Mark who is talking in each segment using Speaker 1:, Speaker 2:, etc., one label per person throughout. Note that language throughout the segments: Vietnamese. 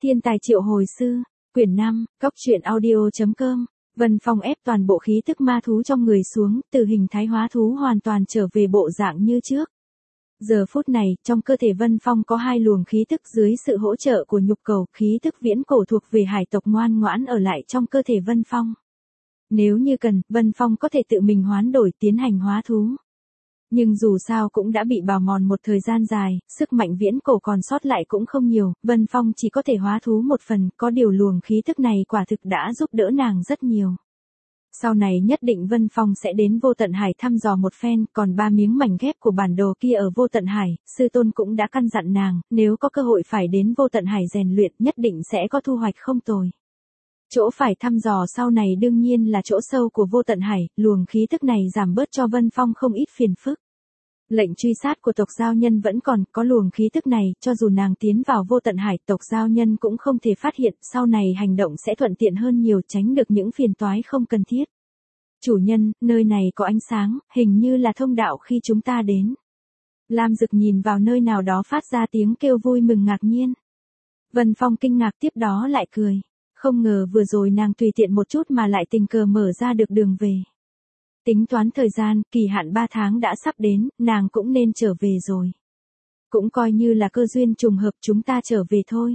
Speaker 1: Thiên tài triệu hồi sư, quyển 5, Cóc truyện audio.com. Vân Phong ép toàn bộ khí tức ma thú trong người xuống, từ hình thái hóa thú hoàn toàn trở về bộ dạng như trước. Giờ phút này, trong cơ thể Vân Phong có hai luồng khí tức dưới sự hỗ trợ của nhục cầu, khí tức viễn cổ thuộc về hải tộc ngoan ngoãn ở lại trong cơ thể Vân Phong. Nếu như cần, Vân Phong có thể tự mình hoán đổi tiến hành hóa thú. Nhưng dù sao cũng đã bị bào mòn một thời gian dài, sức mạnh viễn cổ còn sót lại cũng không nhiều, Vân Phong chỉ có thể hóa thú một phần, có điều luồng khí tức này quả thực đã giúp đỡ nàng rất nhiều. Sau này nhất định Vân Phong sẽ đến Vô Tận Hải thăm dò một phen, còn 3 miếng mảnh ghép của bản đồ kia ở Vô Tận Hải, sư tôn cũng đã căn dặn nàng, nếu có cơ hội phải đến Vô Tận Hải rèn luyện nhất định sẽ có thu hoạch không tồi. Chỗ phải thăm dò sau này đương nhiên là chỗ sâu của Vô Tận Hải, luồng khí tức này giảm bớt cho Vân Phong không ít phiền phức. Lệnh truy sát của tộc giao nhân vẫn còn, có luồng khí tức này, cho dù nàng tiến vào Vô Tận Hải, tộc giao nhân cũng không thể phát hiện, sau này hành động sẽ thuận tiện hơn nhiều, tránh được những phiền toái không cần thiết. Chủ nhân, nơi này có ánh sáng, hình như là thông đạo khi chúng ta đến. Lam Dực nhìn vào nơi nào đó phát ra tiếng kêu vui mừng ngạc nhiên. Vân Phong kinh ngạc tiếp đó lại cười. Không ngờ vừa rồi nàng tùy tiện một chút mà lại tình cờ mở ra được đường về. Tính toán thời gian, kỳ hạn 3 tháng đã sắp đến, nàng cũng nên trở về rồi. Cũng coi như là cơ duyên trùng hợp chúng ta trở về thôi.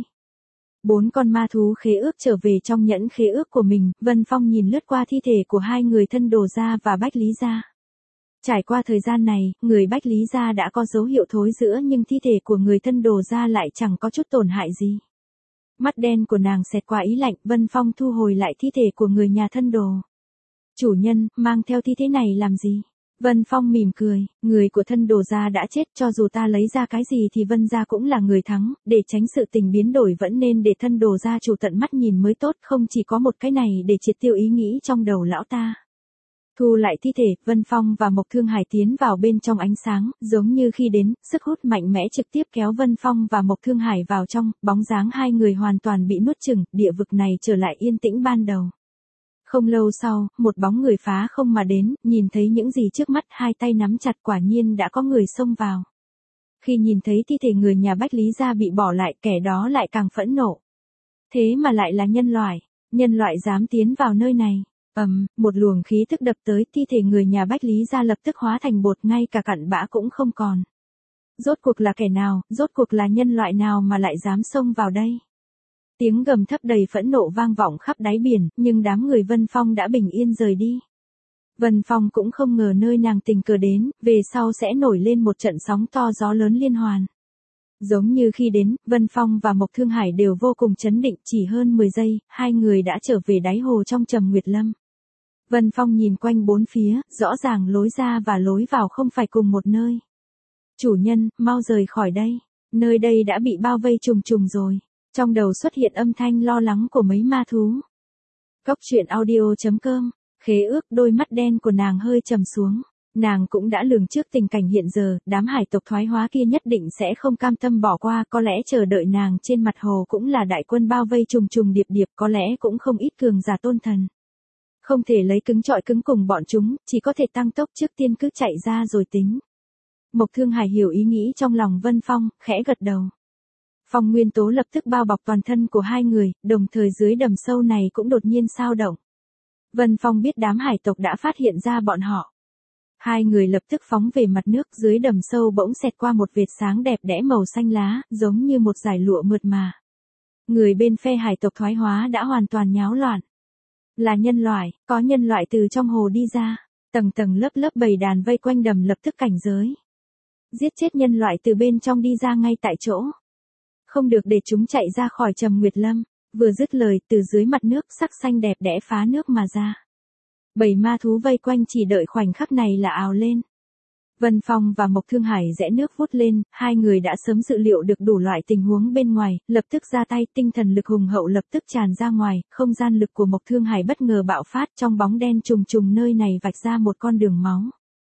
Speaker 1: 4 con ma thú khế ước trở về trong nhẫn khế ước của mình, Vân Phong nhìn lướt qua thi thể của hai người thân Đồ Gia và Bách Lý Gia. Trải qua thời gian này, người Bách Lý Gia đã có dấu hiệu thối rữa nhưng thi thể của người thân Đồ Gia lại chẳng có chút tổn hại gì. Mắt đen của nàng xẹt qua ý lạnh, Vân Phong thu hồi lại thi thể của người nhà thân Đồ. Chủ nhân, mang theo thi thể này làm gì? Vân Phong mỉm cười, người của thân Đồ Gia đã chết, cho dù ta lấy ra cái gì thì Vân Gia cũng là người thắng, để tránh sự tình biến đổi vẫn nên để thân Đồ Gia chủ tận mắt nhìn mới tốt, không chỉ có một cái này để triệt tiêu ý nghĩ trong đầu lão ta. Thu lại thi thể, Vân Phong và Mộc Thương Hải tiến vào bên trong ánh sáng, giống như khi đến, sức hút mạnh mẽ trực tiếp kéo Vân Phong và Mộc Thương Hải vào trong, bóng dáng hai người hoàn toàn bị nuốt chửng, địa vực này trở lại yên tĩnh ban đầu. Không lâu sau, một bóng người phá không mà đến, nhìn thấy những gì trước mắt, hai tay nắm chặt, quả nhiên đã có người xông vào. Khi nhìn thấy thi thể người nhà Bách Lý Gia bị bỏ lại, kẻ đó lại càng phẫn nộ. Thế mà lại là nhân loại dám tiến vào nơi này. Một luồng khí tức đập tới, thi thể người nhà Bách Lý Gia lập tức hóa thành bột, ngay cả cặn bã cũng không còn. Rốt cuộc là kẻ nào, rốt cuộc là nhân loại nào mà lại dám xông vào đây? Tiếng gầm thấp đầy phẫn nộ vang vọng khắp đáy biển, nhưng đám người Vân Phong đã bình yên rời đi. Vân Phong cũng không ngờ nơi nàng tình cờ đến, về sau sẽ nổi lên một trận sóng to gió lớn liên hoàn. Giống như khi đến, Vân Phong và Mộc Thương Hải đều vô cùng chấn định, chỉ hơn 10 giây, hai người đã trở về đáy hồ trong Trầm Nguyệt Lâm. Vân Phong nhìn quanh bốn phía, rõ ràng lối ra và lối vào không phải cùng một nơi. Chủ nhân, mau rời khỏi đây, nơi đây đã bị bao vây trùng trùng rồi. Trong đầu xuất hiện âm thanh lo lắng của mấy ma thú. Cóc truyện audio.com, khế ước, đôi mắt đen của nàng hơi trầm xuống. Nàng cũng đã lường trước tình cảnh hiện giờ, đám hải tộc thoái hóa kia nhất định sẽ không cam tâm bỏ qua, có lẽ chờ đợi nàng trên mặt hồ cũng là đại quân bao vây trùng trùng điệp điệp, có lẽ cũng không ít cường giả tôn thần. Không thể lấy cứng trọi cứng cùng bọn chúng, chỉ có thể tăng tốc, trước tiên cứ chạy ra rồi tính. Mộc Thương Hải hiểu ý nghĩ trong lòng Vân Phong, khẽ gật đầu. Phong nguyên tố lập tức bao bọc toàn thân của hai người, đồng thời dưới đầm sâu này cũng đột nhiên xao động. Vân Phong biết đám hải tộc đã phát hiện ra bọn họ. Hai người lập tức phóng về mặt nước, dưới đầm sâu bỗng xẹt qua một vệt sáng đẹp đẽ màu xanh lá, giống như một dải lụa mượt mà. Người bên phe hải tộc thoái hóa đã hoàn toàn nháo loạn. Là nhân loại, có nhân loại từ trong hồ đi ra, tầng tầng lớp lớp bầy đàn vây quanh đầm lập tức cảnh giới. Giết chết nhân loại từ bên trong đi ra ngay tại chỗ. Không được để chúng chạy ra khỏi Trầm Nguyệt Lâm. Vừa dứt lời, từ dưới mặt nước sắc xanh đẹp đẽ phá nước mà ra. Bầy ma thú vây quanh chỉ đợi khoảnh khắc này là ào lên. Vân Phong và Mộc Thương Hải rẽ nước vút lên, hai người đã sớm dự liệu được đủ loại tình huống bên ngoài, lập tức ra tay, tinh thần lực hùng hậu lập tức tràn ra ngoài, không gian lực của Mộc Thương Hải bất ngờ bạo phát, trong bóng đen trùng trùng nơi này vạch ra một con đường máu.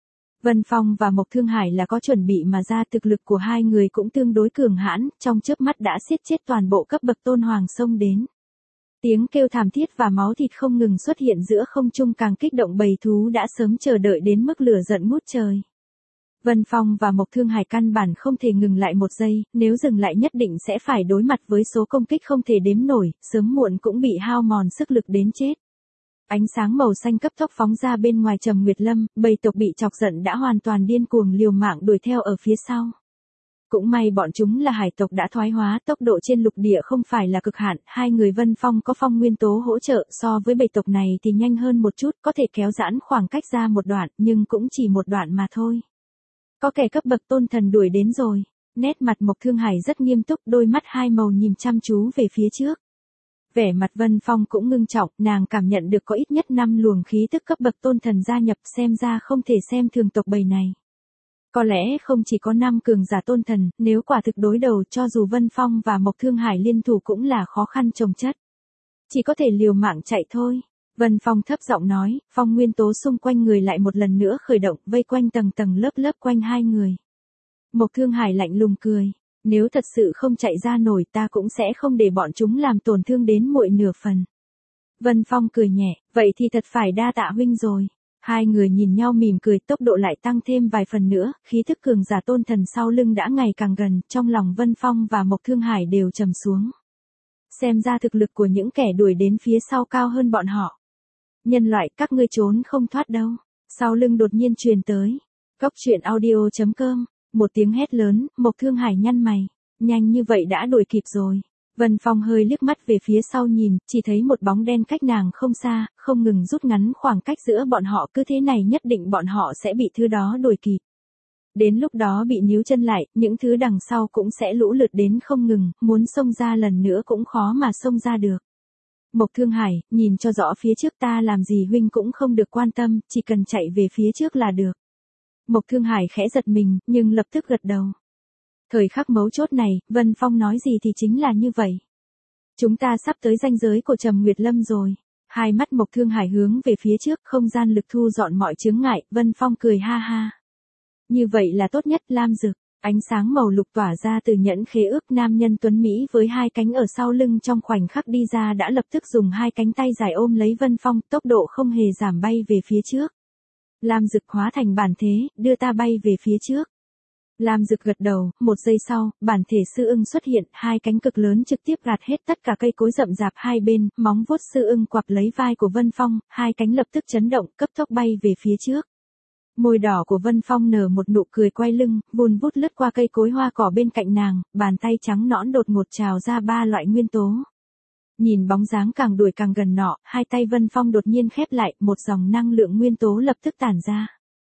Speaker 1: Vân Phong và Mộc Thương Hải là có chuẩn bị mà ra, thực lực của hai người cũng tương đối cường hãn, trong chớp mắt đã siết chết toàn bộ cấp bậc tôn hoàng xông đến. Tiếng kêu thảm thiết và máu thịt không ngừng xuất hiện giữa không trung, càng kích động bầy thú đã sớm chờ đợi đến mức lửa giận ngút trời. Vân Phong và Mộc Thương Hải căn bản không thể ngừng lại một giây, nếu dừng lại nhất định sẽ phải đối mặt với số công kích không thể đếm nổi, sớm muộn cũng bị hao mòn sức lực đến chết. Ánh sáng màu xanh cấp tốc phóng ra bên ngoài Trầm Nguyệt Lâm, bầy tộc bị chọc giận đã hoàn toàn điên cuồng liều mạng đuổi theo ở phía sau. Cũng may bọn chúng là hải tộc đã thoái hóa, tốc độ trên lục địa không phải là cực hạn, hai người Vân Phong có phong nguyên tố hỗ trợ, so với bầy tộc này thì nhanh hơn một chút, có thể kéo giãn khoảng cách ra một đoạn, nhưng cũng chỉ một đoạn mà thôi. Có kẻ cấp bậc tôn thần đuổi đến rồi. Nét mặt Mộc Thương Hải rất nghiêm túc, đôi mắt hai màu nhìn chăm chú về phía trước. Vẻ mặt Vân Phong cũng ngưng trọng, nàng cảm nhận được có ít nhất 5 luồng khí tức cấp bậc tôn thần gia nhập, xem ra không thể xem thường tộc bầy này. Có lẽ không chỉ có 5 cường giả tôn thần, nếu quả thực đối đầu cho dù Vân Phong và Mộc Thương Hải liên thủ cũng là khó khăn chồng chất. Chỉ có thể liều mạng chạy thôi. Vân Phong thấp giọng nói, phong nguyên tố xung quanh người lại một lần nữa khởi động, vây quanh tầng tầng lớp lớp quanh hai người. Mộc Thương Hải lạnh lùng cười, nếu thật sự không chạy ra nổi ta cũng sẽ không để bọn chúng làm tổn thương đến muội nửa phần. Vân Phong cười nhẹ, vậy thì thật phải đa tạ huynh rồi. Hai người nhìn nhau mỉm cười, tốc độ lại tăng thêm vài phần nữa, khí thức cường giả tôn thần sau lưng đã ngày càng gần, trong lòng Vân Phong và Mộc Thương Hải đều trầm xuống. Xem ra thực lực của những kẻ đuổi đến phía sau cao hơn bọn họ. Nhân loại, các ngươi trốn không thoát đâu. Sau lưng đột nhiên truyền tới. Góc truyện audio.com. Một tiếng hét lớn, Mộc Thương Hải nhăn mày. Nhanh như vậy đã đuổi kịp rồi. Vân Phong hơi liếc mắt về phía sau nhìn, chỉ thấy một bóng đen cách nàng không xa, không ngừng rút ngắn khoảng cách giữa bọn họ, cứ thế này nhất định bọn họ sẽ bị thứ đó đuổi kịp. Đến lúc đó bị níu chân lại, những thứ đằng sau cũng sẽ lũ lượt đến không ngừng, muốn xông ra lần nữa cũng khó mà xông ra được. Mộc Thương Hải, nhìn cho rõ phía trước, ta làm gì huynh cũng không được quan tâm, chỉ cần chạy về phía trước là được. Mộc Thương Hải khẽ giật mình, nhưng lập tức gật đầu. Thời khắc mấu chốt này, Vân Phong nói gì thì chính là như vậy. Chúng ta sắp tới ranh giới của Trầm Nguyệt Lâm rồi. Hai mắt Mộc Thương Hải hướng về phía trước, không gian lực thu dọn mọi chướng ngại, Vân Phong cười ha ha. Như vậy là tốt nhất. Lam Dực, ánh sáng màu lục tỏa ra từ nhẫn khế ước, nam nhân tuấn Mỹ với hai cánh ở sau lưng trong khoảnh khắc đi ra đã lập tức dùng hai cánh tay dài ôm lấy Vân Phong, tốc độ không hề giảm bay về phía trước. Lam Dực hóa thành bản thế, đưa ta bay về phía trước. Lam Dực gật đầu, một giây sau, bản thể sư ưng xuất hiện, hai cánh cực lớn trực tiếp gạt hết tất cả cây cối rậm rạp hai bên, móng vuốt sư ưng quặp lấy vai của Vân Phong, hai cánh lập tức chấn động, cấp tốc bay về phía trước. Môi đỏ của Vân Phong nở một nụ cười quay lưng, vun vút lướt qua cây cối hoa cỏ bên cạnh nàng, bàn tay trắng nõn đột ngột trào ra 3 loại nguyên tố. Nhìn bóng dáng càng đuổi càng gần nọ, hai tay Vân Phong đột nhiên khép lại, một dòng năng lượng nguyên tố lập tức tản ra.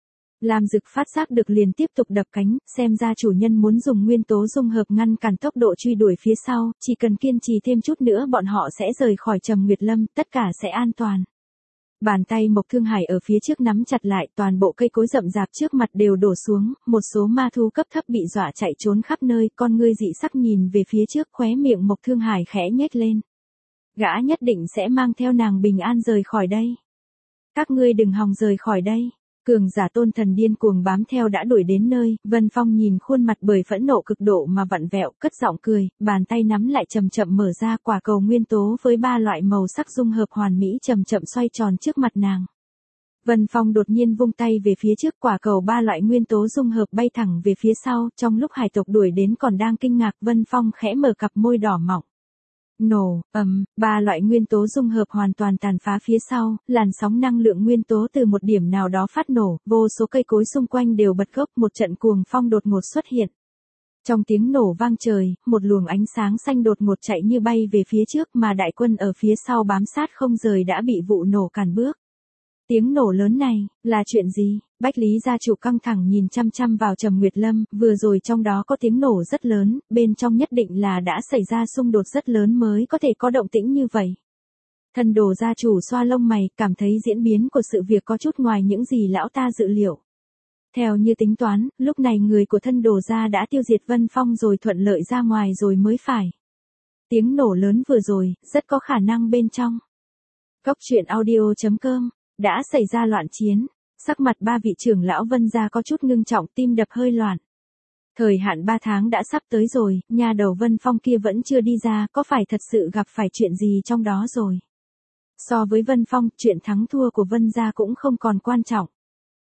Speaker 1: Lam Dực phát giác được liền tiếp tục đập cánh, xem ra chủ nhân muốn dùng nguyên tố dung hợp ngăn cản tốc độ truy đuổi phía sau, chỉ cần kiên trì thêm chút nữa bọn họ sẽ rời khỏi Trầm Nguyệt Lâm, tất cả sẽ an toàn. Bàn tay Mộc Thương Hải ở phía trước nắm chặt lại, toàn bộ cây cối rậm rạp trước mặt đều đổ xuống, một số ma thú cấp thấp bị dọa chạy trốn khắp nơi, con ngươi dị sắc nhìn về phía trước, khóe miệng Mộc Thương Hải khẽ nhếch lên. Gã nhất định sẽ mang theo nàng bình an rời khỏi đây. Các ngươi đừng hòng rời khỏi đây. Cường giả tôn thần điên cuồng bám theo đã đuổi đến nơi, Vân Phong nhìn khuôn mặt bởi phẫn nộ cực độ mà vặn vẹo, cất giọng cười, bàn tay nắm lại chậm chậm mở ra, quả cầu nguyên tố với 3 loại màu sắc dung hợp hoàn mỹ chậm chậm xoay tròn trước mặt nàng. Vân Phong đột nhiên vung tay về phía trước, quả cầu 3 loại nguyên tố dung hợp bay thẳng về phía sau, trong lúc hải tộc đuổi đến còn đang kinh ngạc, Vân Phong khẽ mở cặp môi đỏ mọng. Nổ, 3 loại nguyên tố dung hợp hoàn toàn tàn phá phía sau, làn sóng năng lượng nguyên tố từ một điểm nào đó phát nổ, vô số cây cối xung quanh đều bật gốc, một trận cuồng phong đột ngột xuất hiện. Trong tiếng nổ vang trời, một luồng ánh sáng xanh đột ngột chạy như bay về phía trước mà đại quân ở phía sau bám sát không rời đã bị vụ nổ cản bước. Tiếng nổ lớn này, là chuyện gì? Bách Lý gia chủ căng thẳng nhìn chăm chăm vào Trầm Nguyệt Lâm, vừa rồi trong đó có tiếng nổ rất lớn, bên trong nhất định là đã xảy ra xung đột rất lớn mới có thể có động tĩnh như vậy. Thân đồ gia chủ xoa lông mày, cảm thấy diễn biến của sự việc có chút ngoài những gì lão ta dự liệu. Theo như tính toán, lúc này người của thân đồ gia đã tiêu diệt Vân Phong rồi thuận lợi ra ngoài rồi mới phải. Tiếng nổ lớn vừa rồi, rất có khả năng bên trong. Góc truyện audio.com. Đã xảy ra loạn chiến, sắc mặt 3 vị trưởng lão Vân gia có chút ngưng trọng, tim đập hơi loạn. Thời hạn 3 tháng đã sắp tới rồi, nhà đầu Vân Phong kia vẫn chưa đi ra, có phải thật sự gặp phải chuyện gì trong đó rồi? So với Vân Phong, chuyện thắng thua của Vân gia cũng không còn quan trọng.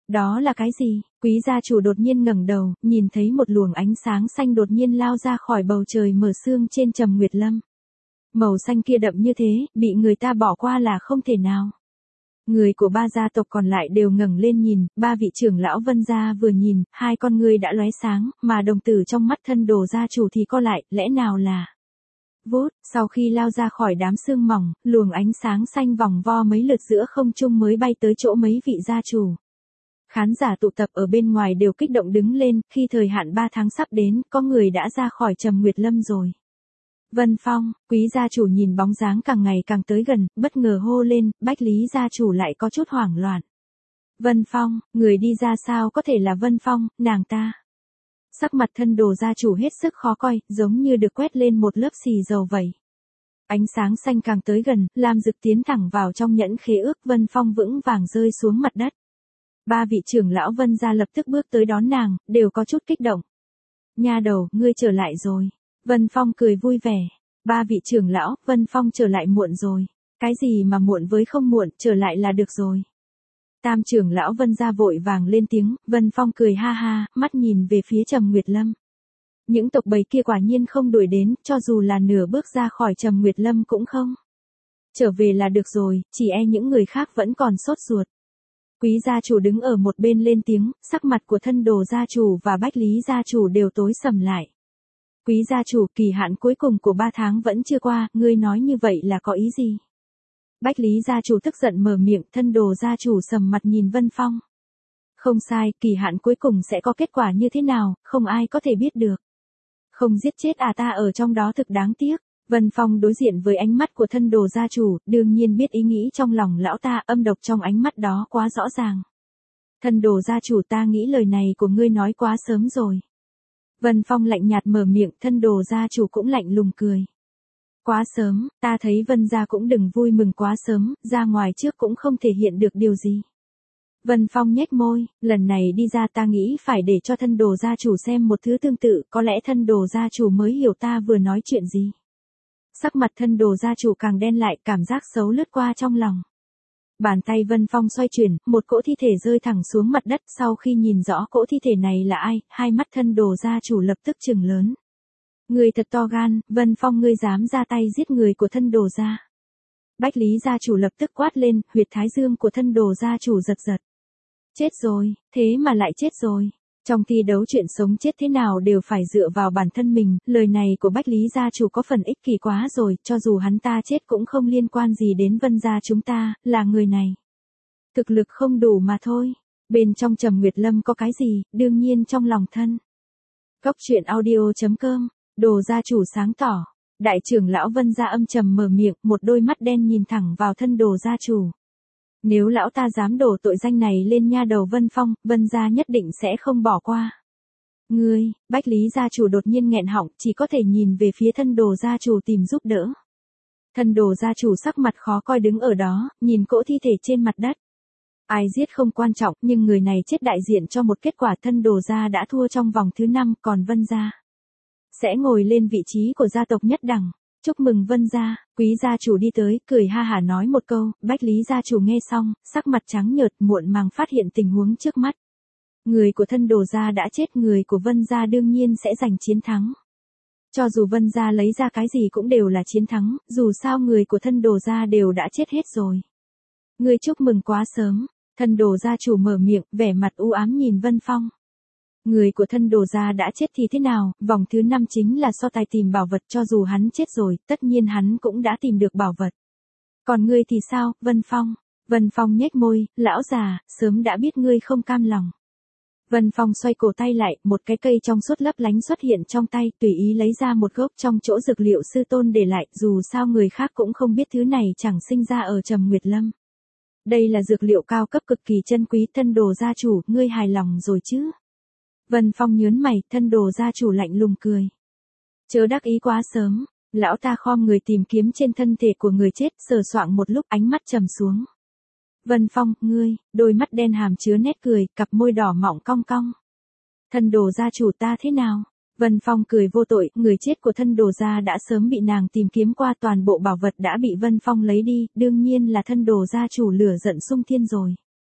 Speaker 1: Đó là cái gì? Quý gia chủ đột nhiên ngẩng đầu, nhìn thấy một luồng ánh sáng xanh đột nhiên lao ra khỏi bầu trời mờ sương trên Trầm Nguyệt Lâm. Màu xanh kia đậm như thế, bị người ta bỏ qua là không thể nào. Người của ba gia tộc còn lại đều ngẩng lên nhìn, ba vị trưởng lão Vân gia vừa nhìn, hai con ngươi đã lóe sáng, mà đồng tử trong mắt thân đồ gia chủ thì co lại, lẽ nào là... Vút, sau khi lao ra khỏi đám sương mỏng, luồng ánh sáng xanh vòng vo mấy lượt giữa không trung mới bay tới chỗ mấy vị gia chủ. Khán giả tụ tập ở bên ngoài đều kích động đứng lên, khi thời hạn 3 tháng sắp đến, có người đã ra khỏi Trầm Nguyệt Lâm rồi. Vân Phong, quý gia chủ nhìn bóng dáng càng ngày càng tới gần, bất ngờ hô lên, Bách Lý gia chủ lại có chút hoảng loạn. Vân Phong, người đi ra sao có thể là Vân Phong, nàng ta. Sắc mặt thân đồ gia chủ hết sức khó coi, giống như được quét lên một lớp xì dầu vậy. Ánh sáng xanh càng tới gần, Lam Dực tiến thẳng vào trong nhẫn khế ước, Vân Phong vững vàng rơi xuống mặt đất. Ba vị trưởng lão Vân gia lập tức bước tới đón nàng, đều có chút kích động. Nha đầu, ngươi trở lại rồi. Vân Phong cười vui vẻ. Ba vị trưởng lão, Vân Phong trở lại muộn rồi. Cái gì mà muộn với không muộn, trở lại là được rồi. Tam trưởng lão Vân gia vội vàng lên tiếng, Vân Phong cười ha ha, mắt nhìn về phía Trầm Nguyệt Lâm. Những tộc bầy kia quả nhiên không đuổi đến, cho dù là nửa bước ra khỏi Trầm Nguyệt Lâm cũng không. Trở về là được rồi, chỉ e những người khác vẫn còn sốt ruột. Quý gia chủ đứng ở một bên lên tiếng, sắc mặt của thân đồ gia chủ và Bách Lý gia chủ đều tối sầm lại. Quý gia chủ, kỳ hạn cuối cùng của 3 tháng vẫn chưa qua, ngươi nói như vậy là có ý gì? Bách Lý gia chủ tức giận mở miệng, thân đồ gia chủ sầm mặt nhìn Vân Phong. Không sai, kỳ hạn cuối cùng sẽ có kết quả như thế nào, không ai có thể biết được. Không giết chết ta ở trong đó thực đáng tiếc. Vân Phong đối diện với ánh mắt của thân đồ gia chủ, đương nhiên biết ý nghĩ trong lòng lão ta, âm độc trong ánh mắt đó quá rõ ràng. Thân đồ gia chủ, ta nghĩ lời này của ngươi nói quá sớm rồi. Vân Phong lạnh nhạt mở miệng, thân đồ gia chủ cũng lạnh lùng cười. Quá sớm, ta thấy Vân gia cũng đừng vui mừng quá sớm, ra ngoài trước cũng không thể hiện được điều gì. Vân Phong nhếch môi, lần này đi ra ta nghĩ phải để cho thân đồ gia chủ xem một thứ tương tự, có lẽ thân đồ gia chủ mới hiểu ta vừa nói chuyện gì. Sắc mặt thân đồ gia chủ càng đen lại, cảm giác xấu lướt qua trong lòng. Bàn tay Vân Phong xoay chuyển, một cỗ thi thể rơi thẳng xuống mặt đất, sau khi nhìn rõ cỗ thi thể này là ai, hai mắt thân đồ gia chủ lập tức trừng lớn. Ngươi thật to gan, Vân Phong, ngươi dám ra tay giết người của thân đồ gia. Bách Lý gia chủ lập tức quát lên, huyệt thái dương của thân đồ gia chủ giật giật. Chết rồi, thế mà lại chết rồi. Trong thi đấu chuyện sống chết thế nào đều phải dựa vào bản thân mình, lời này của Bách Lý gia chủ có phần ích kỷ quá rồi, cho dù hắn ta chết cũng không liên quan gì đến Vân gia chúng ta, là người này. Thực lực không đủ mà thôi. Bên trong Trầm Nguyệt Lâm có cái gì, đương nhiên trong lòng thân. Góc truyện audio.com, đồ gia chủ sáng tỏ. Đại trưởng lão Vân gia âm trầm mở miệng, một đôi mắt đen nhìn thẳng vào thân đồ gia chủ. Nếu lão ta dám đổ tội danh này lên nha đầu Vân Phong, Vân gia nhất định sẽ không bỏ qua. Ngươi, Bách Lý gia chủ đột nhiên nghẹn họng, chỉ có thể nhìn về phía thân đồ gia chủ tìm giúp đỡ. Thân đồ gia chủ sắc mặt khó coi đứng ở đó, nhìn cỗ thi thể trên mặt đất. Ai giết không quan trọng, nhưng người này chết đại diện cho một kết quả, thân đồ gia đã thua trong vòng thứ 5, còn Vân gia sẽ ngồi lên vị trí của gia tộc nhất đẳng. Chúc mừng Vân gia, quý gia chủ đi tới, cười ha hả nói một câu, Bách Lý gia chủ nghe xong, sắc mặt trắng nhợt, muộn màng phát hiện tình huống trước mắt. Người của thân đồ gia đã chết, người của Vân gia đương nhiên sẽ giành chiến thắng. Cho dù Vân gia lấy ra cái gì cũng đều là chiến thắng, dù sao người của thân đồ gia đều đã chết hết rồi. Người chúc mừng quá sớm, thân đồ gia chủ mở miệng, vẻ mặt u ám nhìn Vân Phong. Người của thân đồ gia đã chết thì thế nào, vòng thứ 5 chính là so tài tìm bảo vật, cho dù hắn chết rồi, tất nhiên hắn cũng đã tìm được bảo vật. Còn ngươi thì sao, Vân Phong? Vân Phong nhếch môi, lão già, sớm đã biết ngươi không cam lòng. Vân Phong xoay cổ tay lại, một cái cây trong suốt lấp lánh xuất hiện trong tay, tùy ý lấy ra một gốc trong chỗ dược liệu sư tôn để lại, dù sao người khác cũng không biết thứ này chẳng sinh ra ở Trầm Nguyệt Lâm. Đây là dược liệu cao cấp cực kỳ chân quý, thân đồ gia chủ, ngươi hài lòng rồi chứ? Vân Phong nhớn mày, thân đồ gia chủ lạnh lùng cười. Chớ đắc ý quá sớm, lão ta khom người tìm kiếm trên thân thể của người chết, sờ soạng một lúc, ánh mắt trầm xuống. Vân Phong, ngươi, đôi mắt đen hàm chứa nét cười, cặp môi đỏ mọng cong cong. Thân đồ gia chủ ta thế nào? Vân Phong cười vô tội, người chết của thân đồ gia đã sớm bị nàng tìm kiếm qua, toàn bộ bảo vật đã bị Vân Phong lấy đi, đương nhiên là thân đồ gia chủ lửa giận sung thiên rồi.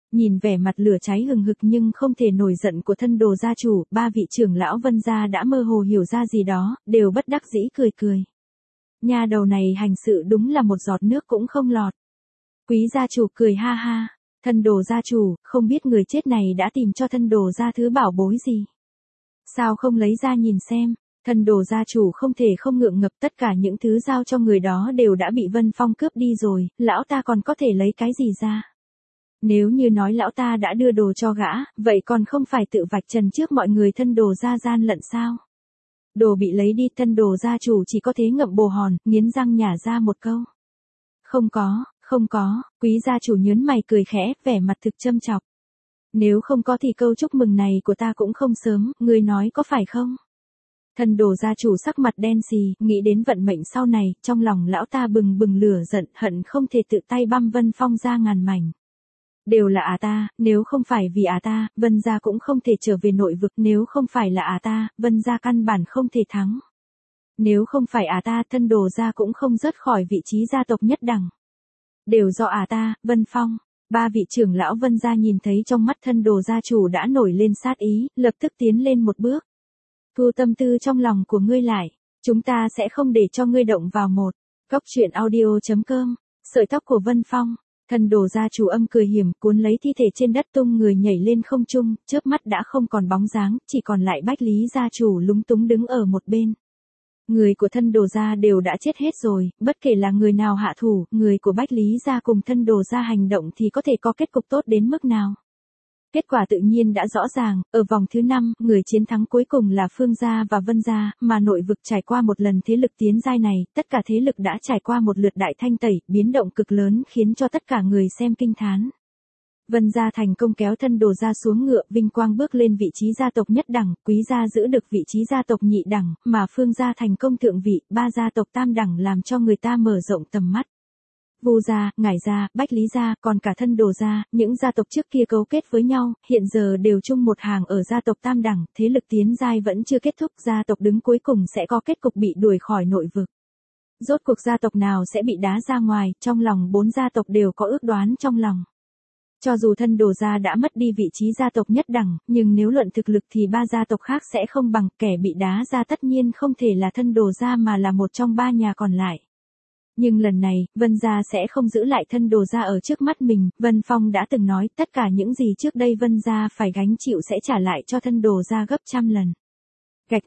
Speaker 1: Nhìn vẻ mặt lửa cháy hừng hực nhưng không thể nổi giận của thân đồ gia chủ, ba vị trưởng lão Vân gia đã mơ hồ hiểu ra gì đó, đều bất đắc dĩ cười cười. Nha đầu này hành sự đúng là một giọt nước cũng không lọt. Quý gia chủ cười ha ha, thân đồ gia chủ, không biết người chết này đã tìm cho thân đồ gia thứ bảo bối gì. Sao không lấy ra nhìn xem, thân đồ gia chủ không thể không ngượng ngập, tất cả những thứ giao cho người đó đều đã bị Vân Phong cướp đi rồi, lão ta còn có thể lấy cái gì ra. Nếu như nói lão ta đã đưa đồ cho gã, vậy còn không phải tự vạch trần trước mọi người thân đồ gia gian lận sao? Đồ bị lấy đi, thân đồ gia chủ chỉ có thế ngậm bồ hòn, nghiến răng nhả ra một câu. Không có, quý gia chủ nhớn mày cười khẽ, vẻ mặt thực châm chọc. Nếu không có thì câu chúc mừng này của ta cũng không sớm, ngươi nói có phải không? Thân đồ gia chủ sắc mặt đen xì, nghĩ đến vận mệnh sau này, trong lòng lão ta bừng bừng lửa giận, hận không thể tự tay băm Vân Phong ra ngàn mảnh. Đều là ta, nếu không phải vì ta, Vân gia cũng không thể trở về nội vực, nếu không phải là ta, Vân gia căn bản không thể thắng. Nếu không phải ta, thân đồ gia cũng không rớt khỏi vị trí gia tộc nhất đẳng. Đều do ta, Vân Phong. Ba vị trưởng lão Vân gia nhìn thấy trong mắt thân đồ gia chủ đã nổi lên sát ý, lập tức tiến lên một bước. Thu tâm tư trong lòng của ngươi lại, chúng ta sẽ không để cho ngươi động vào một. Cốc truyện audio.com, sợi tóc của Vân Phong. Thân đồ gia chủ âm cười hiểm, cuốn lấy thi thể trên đất tung người nhảy lên không trung, chớp mắt đã không còn bóng dáng, chỉ còn lại Bách Lý gia chủ lúng túng đứng ở một bên. Người của thân đồ gia đều đã chết hết rồi, bất kể là người nào hạ thủ, người của Bách Lý gia cùng thân đồ gia hành động thì có thể có kết cục tốt đến mức nào. Kết quả tự nhiên đã rõ ràng, ở vòng thứ 5, người chiến thắng cuối cùng là Phương gia và Vân gia, mà nội vực trải qua một lần thế lực tiến giai này, tất cả thế lực đã trải qua một lượt đại thanh tẩy, biến động cực lớn khiến cho tất cả người xem kinh thán. Vân gia thành công kéo thân đồ gia xuống ngựa, vinh quang bước lên vị trí gia tộc nhất đẳng, Quý gia giữ được vị trí gia tộc nhị đẳng, mà Phương gia thành công thượng vị, ba gia tộc tam đẳng làm cho người ta mở rộng tầm mắt. Vu gia, Ngải gia, Bách Lý gia, còn cả thân đồ gia, những gia tộc trước kia cấu kết với nhau, hiện giờ đều chung một hàng ở gia tộc tam đẳng, thế lực tiến giai vẫn chưa kết thúc, gia tộc đứng cuối cùng sẽ có kết cục bị đuổi khỏi nội vực. Rốt cuộc gia tộc nào sẽ bị đá ra ngoài, trong lòng 4 gia tộc đều có ước đoán trong lòng. Cho dù thân đồ gia đã mất đi vị trí gia tộc nhất đẳng, nhưng nếu luận thực lực thì 3 gia tộc khác sẽ không bằng, kẻ bị đá ra tất nhiên không thể là thân đồ gia mà là một trong 3 nhà còn lại. Nhưng lần này, Vân gia sẽ không giữ lại thân đồ gia ở trước mắt mình, Vân Phong đã từng nói tất cả những gì trước đây Vân gia phải gánh chịu sẽ trả lại cho thân đồ gia gấp trăm lần. Gạch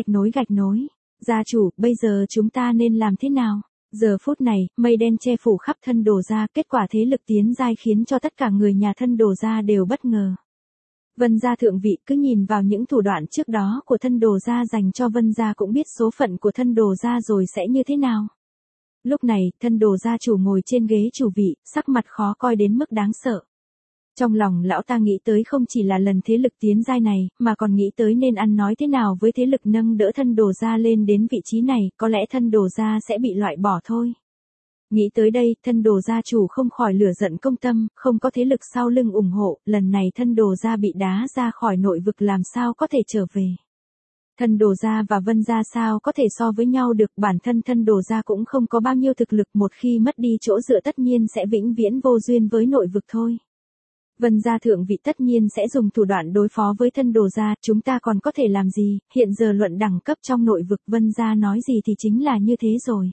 Speaker 1: nối. Gia chủ, bây giờ chúng ta nên làm thế nào? Giờ phút này, mây đen che phủ khắp thân đồ gia, kết quả thế lực tiến giai khiến cho tất cả người nhà thân đồ gia đều bất ngờ. Vân gia thượng vị cứ nhìn vào những thủ đoạn trước đó của thân đồ gia dành cho Vân gia cũng biết số phận của thân đồ gia rồi sẽ như thế nào. Lúc này, thân đồ gia chủ ngồi trên ghế chủ vị, sắc mặt khó coi đến mức đáng sợ. Trong lòng lão ta nghĩ tới không chỉ là lần thế lực tiến giai này, mà còn nghĩ tới nên ăn nói thế nào với thế lực nâng đỡ thân đồ gia lên đến vị trí này, có lẽ thân đồ gia sẽ bị loại bỏ thôi. Nghĩ tới đây, thân đồ gia chủ không khỏi lửa giận công tâm, không có thế lực sau lưng ủng hộ, lần này thân đồ gia bị đá ra khỏi nội vực làm sao có thể trở về. Thân đồ gia và Vân gia sao có thể so với nhau được, bản thân thân đồ gia cũng không có bao nhiêu thực lực, một khi mất đi chỗ dựa tất nhiên sẽ vĩnh viễn vô duyên với nội vực thôi. Vân gia thượng vị tất nhiên sẽ dùng thủ đoạn đối phó với thân đồ gia, chúng ta còn có thể làm gì, hiện giờ luận đẳng cấp trong nội vực Vân gia nói gì thì chính là như thế rồi.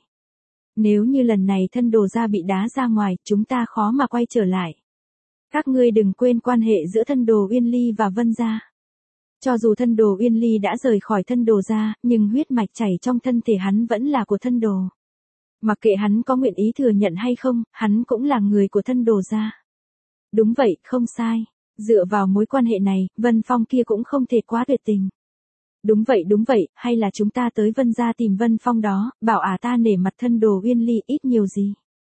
Speaker 1: Nếu như lần này thân đồ gia bị đá ra ngoài, chúng ta khó mà quay trở lại. Các ngươi đừng quên quan hệ giữa thân đồ Uyên Ly và Vân gia. Cho dù thân đồ Uyên Ly đã rời khỏi thân đồ gia, nhưng huyết mạch chảy trong thân thể hắn vẫn là của thân đồ. Mặc kệ hắn có nguyện ý thừa nhận hay không, hắn cũng là người của thân đồ gia. Đúng vậy, không sai. Dựa vào mối quan hệ này, Vân Phong kia cũng không thể quá tuyệt tình. Đúng vậy, hay là chúng ta tới Vân gia tìm Vân Phong đó, bảo ta nể mặt thân đồ Uyên Ly ít nhiều gì.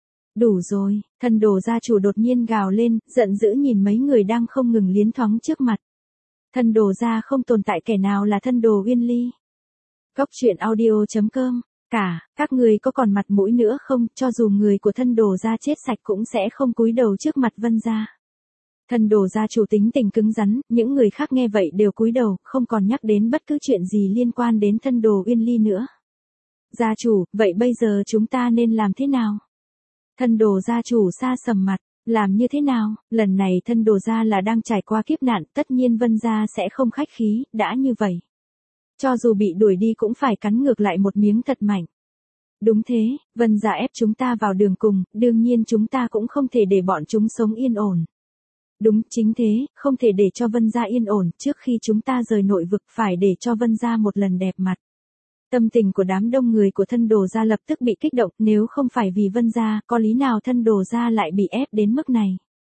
Speaker 1: Đủ rồi, thân đồ gia chủ đột nhiên gào lên, giận dữ nhìn mấy người đang không ngừng liến thoáng trước mặt. Thân đồ gia không tồn tại kẻ nào là thân đồ Uyên Ly. Cốc truyện audio.com, các người có còn mặt mũi nữa không, cho dù người của thân đồ gia chết sạch cũng sẽ không cúi đầu trước mặt Vân gia. Thân đồ gia chủ tính tình cứng rắn, những người khác nghe vậy đều cúi đầu, không còn nhắc đến bất cứ chuyện gì liên quan đến thân đồ Uyên Ly nữa. Gia chủ, vậy bây giờ chúng ta nên làm thế nào? Thân đồ gia chủ sa sầm mặt, Làm như thế nào, lần này thân đồ gia là đang trải qua kiếp nạn, tất nhiên Vân gia sẽ không khách khí, đã như vậy. Cho dù bị đuổi đi cũng phải cắn ngược lại một miếng thật mạnh. Đúng thế, Vân gia ép chúng ta vào đường cùng, đương nhiên chúng ta cũng không thể để bọn chúng sống yên ổn. Đúng, chính thế, không thể để cho Vân gia yên ổn, trước khi chúng ta rời nội vực phải để cho Vân gia một lần đẹp mặt. Tâm tình của đám đông người của thân đồ gia lập tức bị kích động, nếu không phải vì Vân gia, có lý nào thân đồ gia lại bị ép đến mức này?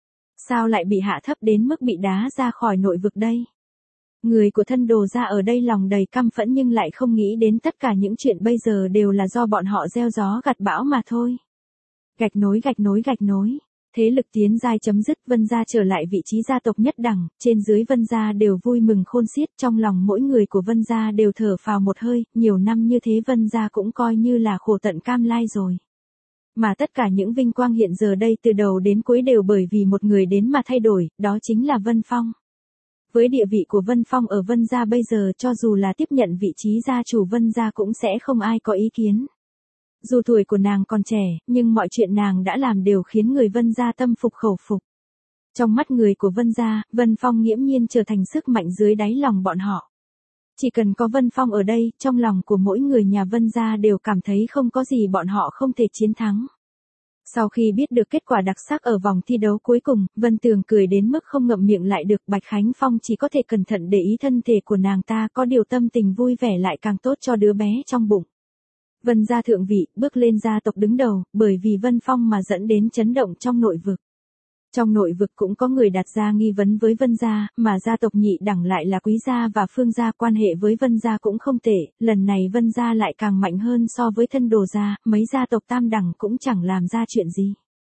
Speaker 1: Sao lại bị hạ thấp đến mức bị đá ra khỏi nội vực đây? Người của thân đồ gia ở đây lòng đầy căm phẫn nhưng lại không nghĩ đến tất cả những chuyện bây giờ đều là do bọn họ gieo gió gặt bão mà thôi. Gạch nối gạch nối gạch nối. Thế lực tiến giai chấm dứt, Vân gia trở lại vị trí gia tộc nhất đẳng, trên dưới Vân gia đều vui mừng khôn xiết, trong lòng mỗi người của Vân gia đều thở phào một hơi, nhiều năm như thế Vân gia cũng coi như là khổ tận cam lai rồi. Mà tất cả những vinh quang hiện giờ đây từ đầu đến cuối đều bởi vì một người đến mà thay đổi, đó chính là Vân Phong. Với địa vị của Vân Phong ở Vân gia bây giờ, cho dù là tiếp nhận vị trí gia chủ Vân gia cũng sẽ không ai có ý kiến. Dù tuổi của nàng còn trẻ, nhưng mọi chuyện nàng đã làm đều khiến người Vân gia tâm phục khẩu phục. Trong mắt người của Vân gia, Vân Phong nghiễm nhiên trở thành sức mạnh dưới đáy lòng bọn họ. Chỉ cần có Vân Phong ở đây, trong lòng của mỗi người nhà Vân gia đều cảm thấy không có gì bọn họ không thể chiến thắng. Sau khi biết được kết quả đặc sắc ở vòng thi đấu cuối cùng, Vân Tường cười đến mức không ngậm miệng lại được. Bạch Khánh Phong chỉ có thể cẩn thận để ý thân thể của nàng ta, có điều tâm tình vui vẻ lại càng tốt cho đứa bé trong bụng. Vân gia thượng vị, bước lên gia tộc đứng đầu, bởi vì Vân Phong mà dẫn đến chấn động trong nội vực. Trong nội vực cũng có người đặt ra nghi vấn với Vân gia, mà gia tộc nhị đẳng lại là Quý gia và Phương gia, quan hệ với Vân gia cũng không tệ, lần này Vân gia lại càng mạnh hơn so với thân đồ gia, mấy gia tộc tam đẳng cũng chẳng làm ra chuyện gì.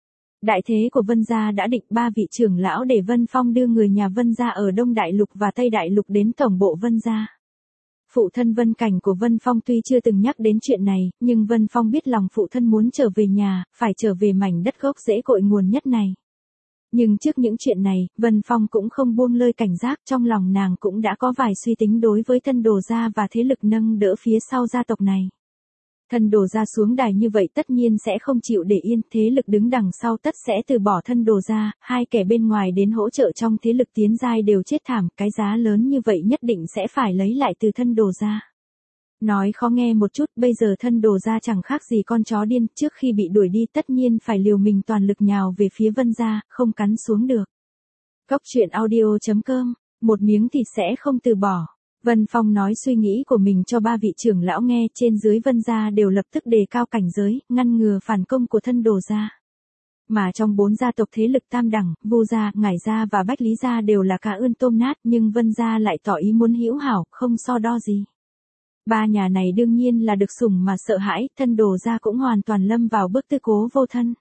Speaker 1: Đại thế của Vân gia đã định 3 vị trưởng lão để Vân Phong đưa người nhà Vân gia ở Đông Đại Lục và Tây Đại Lục đến tổng bộ Vân gia. Phụ thân Vân Cảnh của Vân Phong tuy chưa từng nhắc đến chuyện này, nhưng Vân Phong biết lòng phụ thân muốn trở về nhà, phải trở về mảnh đất gốc rễ cội nguồn nhất này. Nhưng trước những chuyện này, Vân Phong cũng không buông lơi cảnh giác, trong lòng nàng cũng đã có vài suy tính đối với thân đồ gia và thế lực nâng đỡ phía sau gia tộc này. Thân đồ gia xuống đài như vậy tất nhiên sẽ không chịu để yên, thế lực đứng đằng sau tất sẽ từ bỏ thân đồ gia, hai kẻ bên ngoài đến hỗ trợ trong thế lực tiến giai đều chết thảm, cái giá lớn như vậy nhất định sẽ phải lấy lại từ thân đồ gia. Nói khó nghe một chút, bây giờ thân đồ gia chẳng khác gì con chó điên, trước khi bị đuổi đi tất nhiên phải liều mình toàn lực nhào về phía Vân gia, không cắn xuống được. Cốc truyện audio.com, một miếng thịt sẽ không từ bỏ. Vân Phong nói suy nghĩ của mình cho 3 vị trưởng lão nghe, trên dưới Vân gia đều lập tức đề cao cảnh giới, ngăn ngừa phản công của thân đồ gia. Mà trong 4 gia tộc thế lực tam đẳng, Vu gia, Ngải gia và Bách Lý gia đều là cá ươn tôm nát, nhưng Vân gia lại tỏ ý muốn hữu hảo, không so đo gì. 3 nhà này đương nhiên là được sủng mà sợ hãi, thân đồ gia cũng hoàn toàn lâm vào bước tư cố vô thân.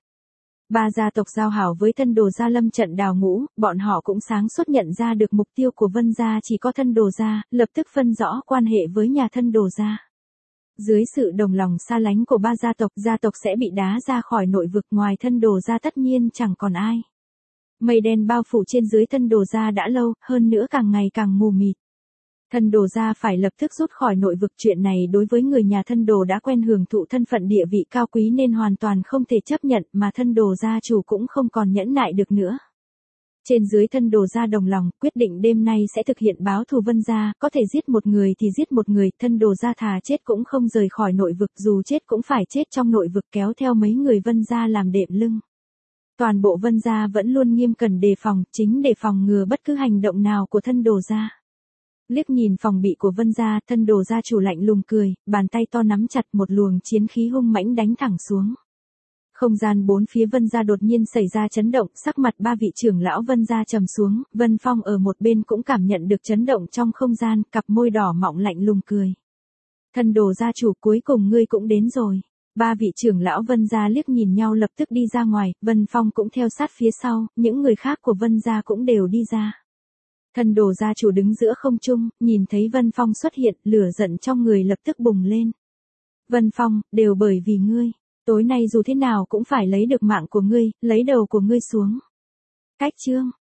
Speaker 1: 3 gia tộc giao hảo với thân đồ gia lâm trận đào ngũ, bọn họ cũng sáng suốt nhận ra được mục tiêu của Vân gia chỉ có thân đồ gia, lập tức phân rõ quan hệ với nhà thân đồ gia. Dưới sự đồng lòng xa lánh của 3 gia tộc sẽ bị đá ra khỏi nội vực, ngoài thân đồ gia tất nhiên chẳng còn ai. Mây đen bao phủ trên dưới thân đồ gia đã lâu, hơn nữa càng ngày càng mù mịt. Thân đồ gia phải lập tức rút khỏi nội vực, chuyện này đối với người nhà thân đồ đã quen hưởng thụ thân phận địa vị cao quý nên hoàn toàn không thể chấp nhận, mà thân đồ gia chủ cũng không còn nhẫn nại được nữa. Trên dưới thân đồ gia đồng lòng, quyết định đêm nay sẽ thực hiện báo thù Vân gia, có thể giết một người thì giết một người, thân đồ gia thà chết cũng không rời khỏi nội vực, dù chết cũng phải chết trong nội vực, kéo theo mấy người Vân gia làm đệm lưng. Toàn bộ Vân gia vẫn luôn nghiêm cẩn đề phòng, chính để phòng ngừa bất cứ hành động nào của thân đồ gia. Liếc nhìn phòng bị của Vân gia, thân đồ gia chủ lạnh lùng cười, bàn tay to nắm chặt, một luồng chiến khí hung mãnh đánh thẳng xuống. Không gian bốn phía Vân gia đột nhiên xảy ra chấn động, sắc mặt 3 vị trưởng lão Vân gia trầm xuống, Vân Phong ở một bên cũng cảm nhận được chấn động trong không gian, cặp môi đỏ mọng lạnh lùng cười. Thân đồ gia chủ, cuối cùng ngươi cũng đến rồi. 3 vị trưởng lão Vân gia liếc nhìn nhau lập tức đi ra ngoài, Vân Phong cũng theo sát phía sau, những người khác của Vân gia cũng đều đi ra. Thân đồ gia chủ đứng giữa không trung, nhìn thấy Vân Phong xuất hiện, lửa giận trong người lập tức bùng lên. Vân Phong, đều bởi vì ngươi. Tối nay dù thế nào cũng phải lấy được mạng của ngươi, lấy đầu của ngươi xuống. Cách chương.